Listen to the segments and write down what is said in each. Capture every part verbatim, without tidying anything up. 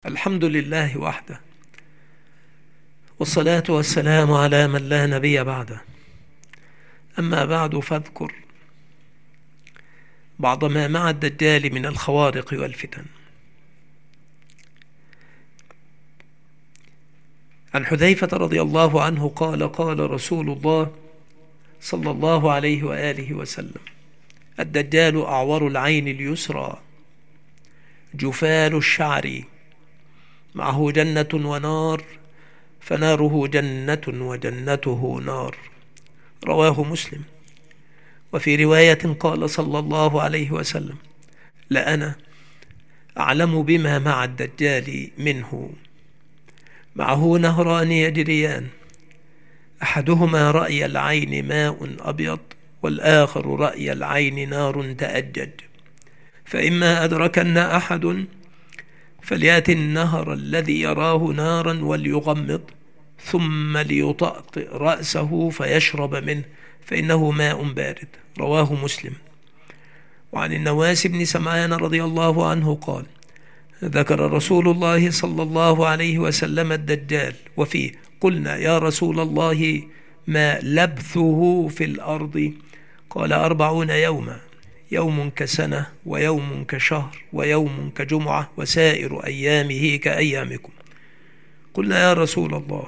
الحمد لله وحده، والصلاة والسلام على من لا نبي بعده. أما بعد، فاذكر بعض ما مع الدجال من الخوارق والفتن. عن حذيفة رضي الله عنه قال: قال رسول الله صلى الله عليه وآله وسلم: الدجال أعور العين اليسرى جفال الشعر، معه جنة ونار، فناره جنة وجنته نار. رواه مسلم. وفي رواية قال صلى الله عليه وسلم: لأنا أعلم بما مع الدجال منه. معه نهران يجريان، أحدهما رأي العين ماء أبيض، والآخر رأي العين نار تأجج، فإما أدركن أحد فليأتي النهر الذي يراه نارا وليغمض، ثم ليطأطئ رأسه فيشرب منه، فإنه ماء بارد. رواه مسلم. وعن النواس بن سمعان رضي الله عنه قال: ذكر رسول الله صلى الله عليه وسلم الدجال، وفيه: قلنا يا رسول الله ما لبثه في الأرض؟ قال: أربعون يوما، يوم كسنة، ويوم كشهر، ويوم كجمعة، وسائر أيامه كأيامكم. قلنا يا رسول الله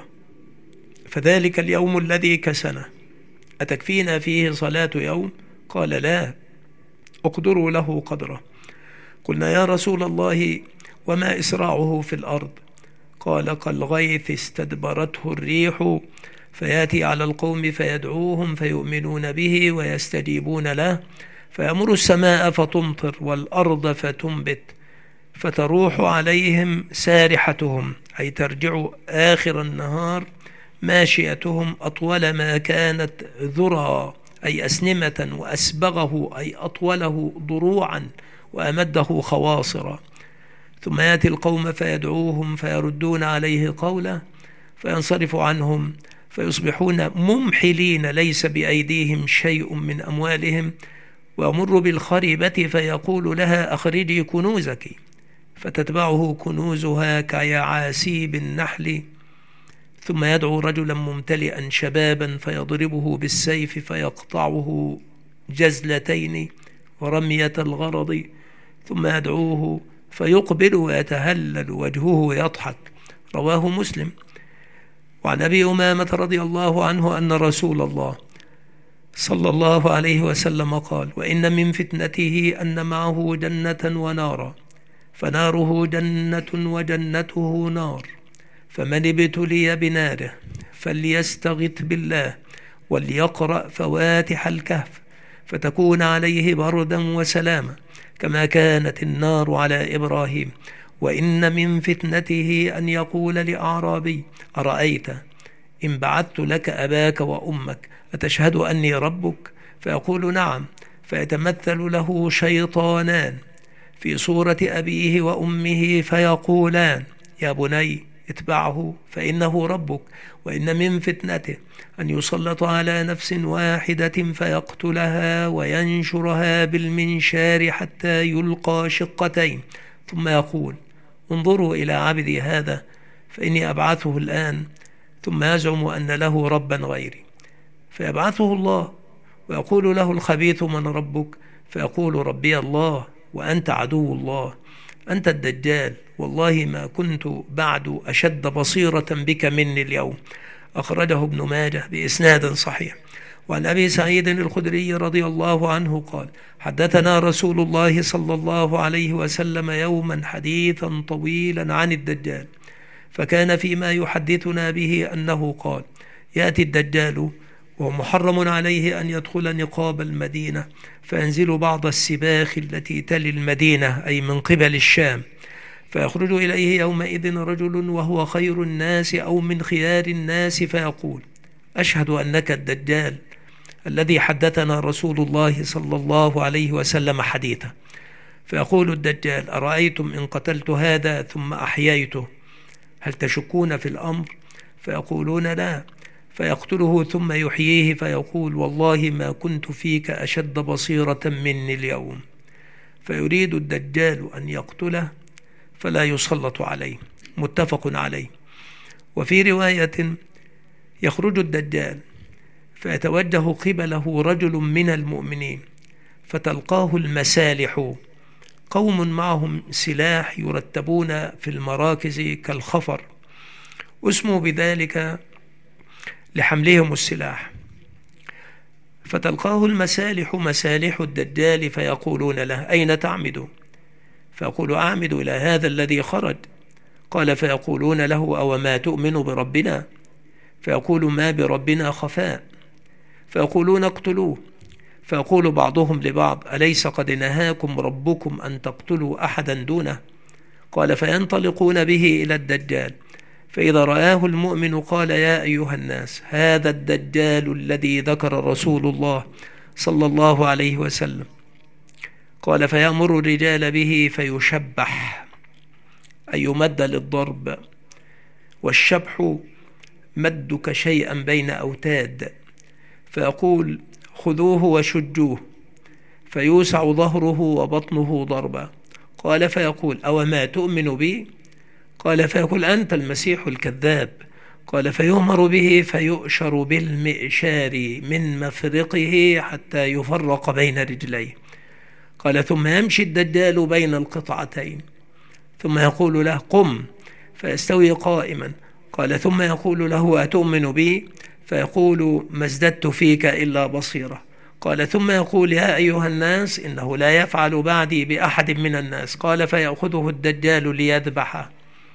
فذلك اليوم الذي كسنة أتكفينا فيه صلاة يوم؟ قال: لا، اقدروا له قدره. قلنا يا رسول الله وما إسراعه في الأرض؟ قال: كالغيث استدبرته الريح، فيأتي على القوم فيدعوهم فيؤمنون به ويستجيبون له، فيأمر السماء فتمطر والأرض فتنبت، فتروح عليهم سارحتهم، أي ترجع آخر النهار ماشيتهم أطول ما كانت ذرى، أي أسنمة، وأسبغه أي أطوله ضروعا، وأمده خواصرا. ثم يأتي القوم فيدعوهم فيردون عليه قوله، فينصرف عنهم فيصبحون ممحلين، ليس بأيديهم شيء من أموالهم، ويمر بالخربة فيقول لها: أخرجي كنوزك، فتتبعه كنوزها كيعاسيب النحل. ثم يدعو رجلا ممتلئا شبابا فيضربه بالسيف فيقطعه جزلتين ورمية الغرض، ثم يدعوه فيقبل ويتهلل وجهه يضحك. رواه مسلم. وعن أبي أمامة رضي الله عنه أن رسول الله صلى الله عليه وسلم قال: وإن من فتنته أن معه جنة ونارا، فناره جنة وجنته نار، فمن ابتلي بناره فليستغث بالله وليقرأ فواتح الكهف، فتكون عليه بردا وسلاما كما كانت النار على إبراهيم. وإن من فتنته أن يقول لأعرابي: أرأيت إن بعثت لك أباك وأمك أتشهد أني ربك؟ فيقول: نعم. فيتمثل له شيطانان في صورة أبيه وأمه فيقولان: يا بني اتبعه فإنه ربك. وإن من فتنته أن يسلط على نفس واحدة فيقتلها وينشرها بالمنشار حتى يلقى شقتين، ثم يقول: انظروا إلى عبدي هذا فإني أبعثه الآن، ثم يزعم أن له ربا غيري، فيبعثه الله ويقول له الخبيث: من ربك؟ فيقول: ربي الله وأنت عدو الله، أنت الدجال، والله ما كنت بعد أشد بصيرة بك مني اليوم. أخرجه ابن ماجه بإسناد صحيح. وعن أبي سعيد الخدري رضي الله عنه قال: حدثنا رسول الله صلى الله عليه وسلم يوما حديثا طويلا عن الدجال، فكان فيما يحدثنا به أنه قال: يأتي الدجال وهو محرم عليه أن يدخل نقاب المدينة، فينزل بعض السباخ التي تلي المدينة، أي من قبل الشام، فيخرج إليه يومئذ رجل وهو خير الناس أو من خيار الناس، فيقول: أشهد أنك الدجال الذي حدثنا رسول الله صلى الله عليه وسلم حديثا. فيقول الدجال: أرأيتم إن قتلت هذا ثم أحييته هل تشكون في الأمر؟ فيقولون: لا. فيقتله ثم يحييه فيقول: والله ما كنت فيك أشد بصيرة مني اليوم. فيريد الدجال أن يقتله، فلا يسلط عليه. متفق عليه. وفي رواية: يخرج الدجال فيتوجه قبله رجل من المؤمنين فتلقاه المسالح، قوم معهم سلاح يرتبون في المراكز كالخفر، اسموا بذلك لحملهم السلاح. فتلقاه المسالح مسالح الدجال فيقولون له: أين تعمد؟ فيقول: أعمد إلى هذا الذي خرج. قال: فيقولون له: أو ما تؤمن بربنا؟ فيقول: ما بربنا خفاء. فيقولون: اقتلوه. فيقول بعضهم لبعض: أليس قد نهاكم ربكم أن تقتلوا أحدا دونه؟ قال: فينطلقون به إلى الدجال، فإذا رآه المؤمن قال: يا أيها الناس، هذا الدجال الذي ذكر رسول الله صلى الله عليه وسلم. قال: فيأمر الرجال به فيشبح، أي يمد للضرب، والشبح مدك شيئا بين أوتاد. فيقول: خذوه وشجوه، فيوسع ظهره وبطنه ضربا. قال: فيقول: أو ما تؤمن بي؟ قال: فيقول: أنت المسيح الكذاب. قال: فيؤمر به فيؤشر بالمئشار من مفرقه حتى يفرق بين رجليه. قال: ثم يمشي الدجال بين القطعتين، ثم يقول له: قم، فيستوي قائما. قال: ثم يقول له: أتؤمن بي؟ فيقول: ما ازددت فيك إلا بصيرة. قال: ثم يقول: يا أيها الناس، إنه لا يفعل بعدي بأحد من الناس. قال: فيأخذه الدجال ليذبحه،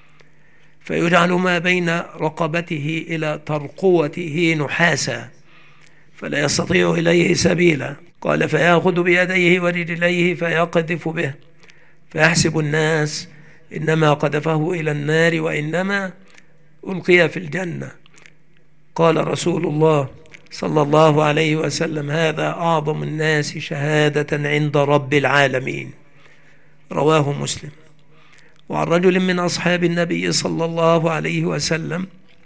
فيجعل ما بين رقبته إلى ترقوته نحاسا، فلا يستطيع إليه سبيلا. قال: فيأخذ بيديه ورجليه فيقذف به، فيحسب الناس إنما قذفه إلى النار وإنما ألقي في الجنة. قال رسول الله صلى الله عليه وسلم: هذا أعظم الناس شهادة عند رب العالمين. رواه مسلم. وعن رجل من أصحاب النبي صلى الله عليه وسلم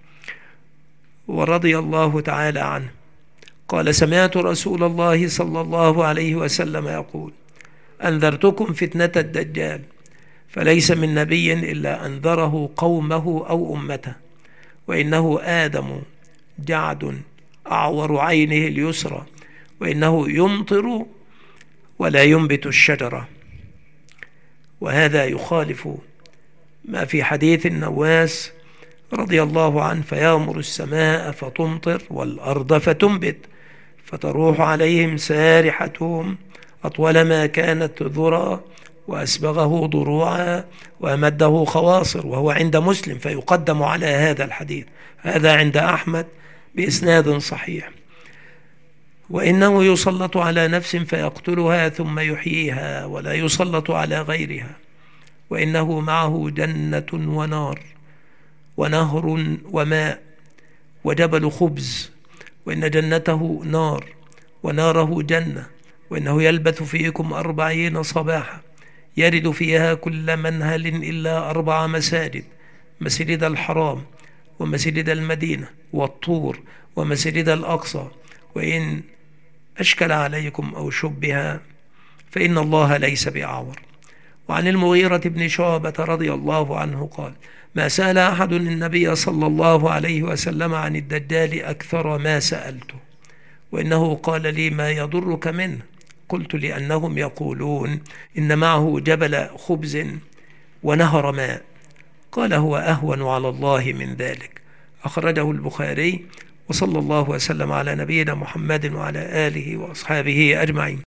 ورضي الله تعالى عنه قال: سمعت رسول الله صلى الله عليه وسلم يقول: أنذرتكم فتنة الدجال، فليس من نبي إلا أنذره قومه أو أمته، وإنه آدم جعد أعور عينه اليسرى، وإنه يمطر ولا ينبت الشجرة. وهذا يخالف ما في حديث النواس رضي الله عنه: فيأمر السماء فتمطر والأرض فتنبت، فتروح عليهم سارحتهم أطول ما كانت ذرى، وأسبغه ضروعا وأمده خواصر. وهو عند مسلم، فيقدم على هذا الحديث. هذا عند أحمد بإسناد صحيح. وإنه يسلط على نفس فيقتلها ثم يحييها، ولا يسلط على غيرها. وإنه معه جنة ونار ونهر وماء وجبل خبز، وإن جنته نار وناره جنة، وإنه يلبث فيكم أربعين صباحا، يرد فيها كل منهل إلا أربع مساجد: مسجد الحرام، ومسجد المدينة، والطور، ومسجد الأقصى. وإن أشكل عليكم أو شبه فإن الله ليس بأعور. وعن المغيرة بن شعبة رضي الله عنه قال: ما سأل أحد النبي صلى الله عليه وسلم عن الدجال أكثر ما سألته، وإنه قال لي: ما يضرك منه؟ قلت: لأنهم يقولون إن معه جبل خبز ونهر ماء. قال: هو أهون على الله من ذلك. أخرجه البخاري. وصلى الله وسلم على نبينا محمد وعلى آله وأصحابه أجمعين.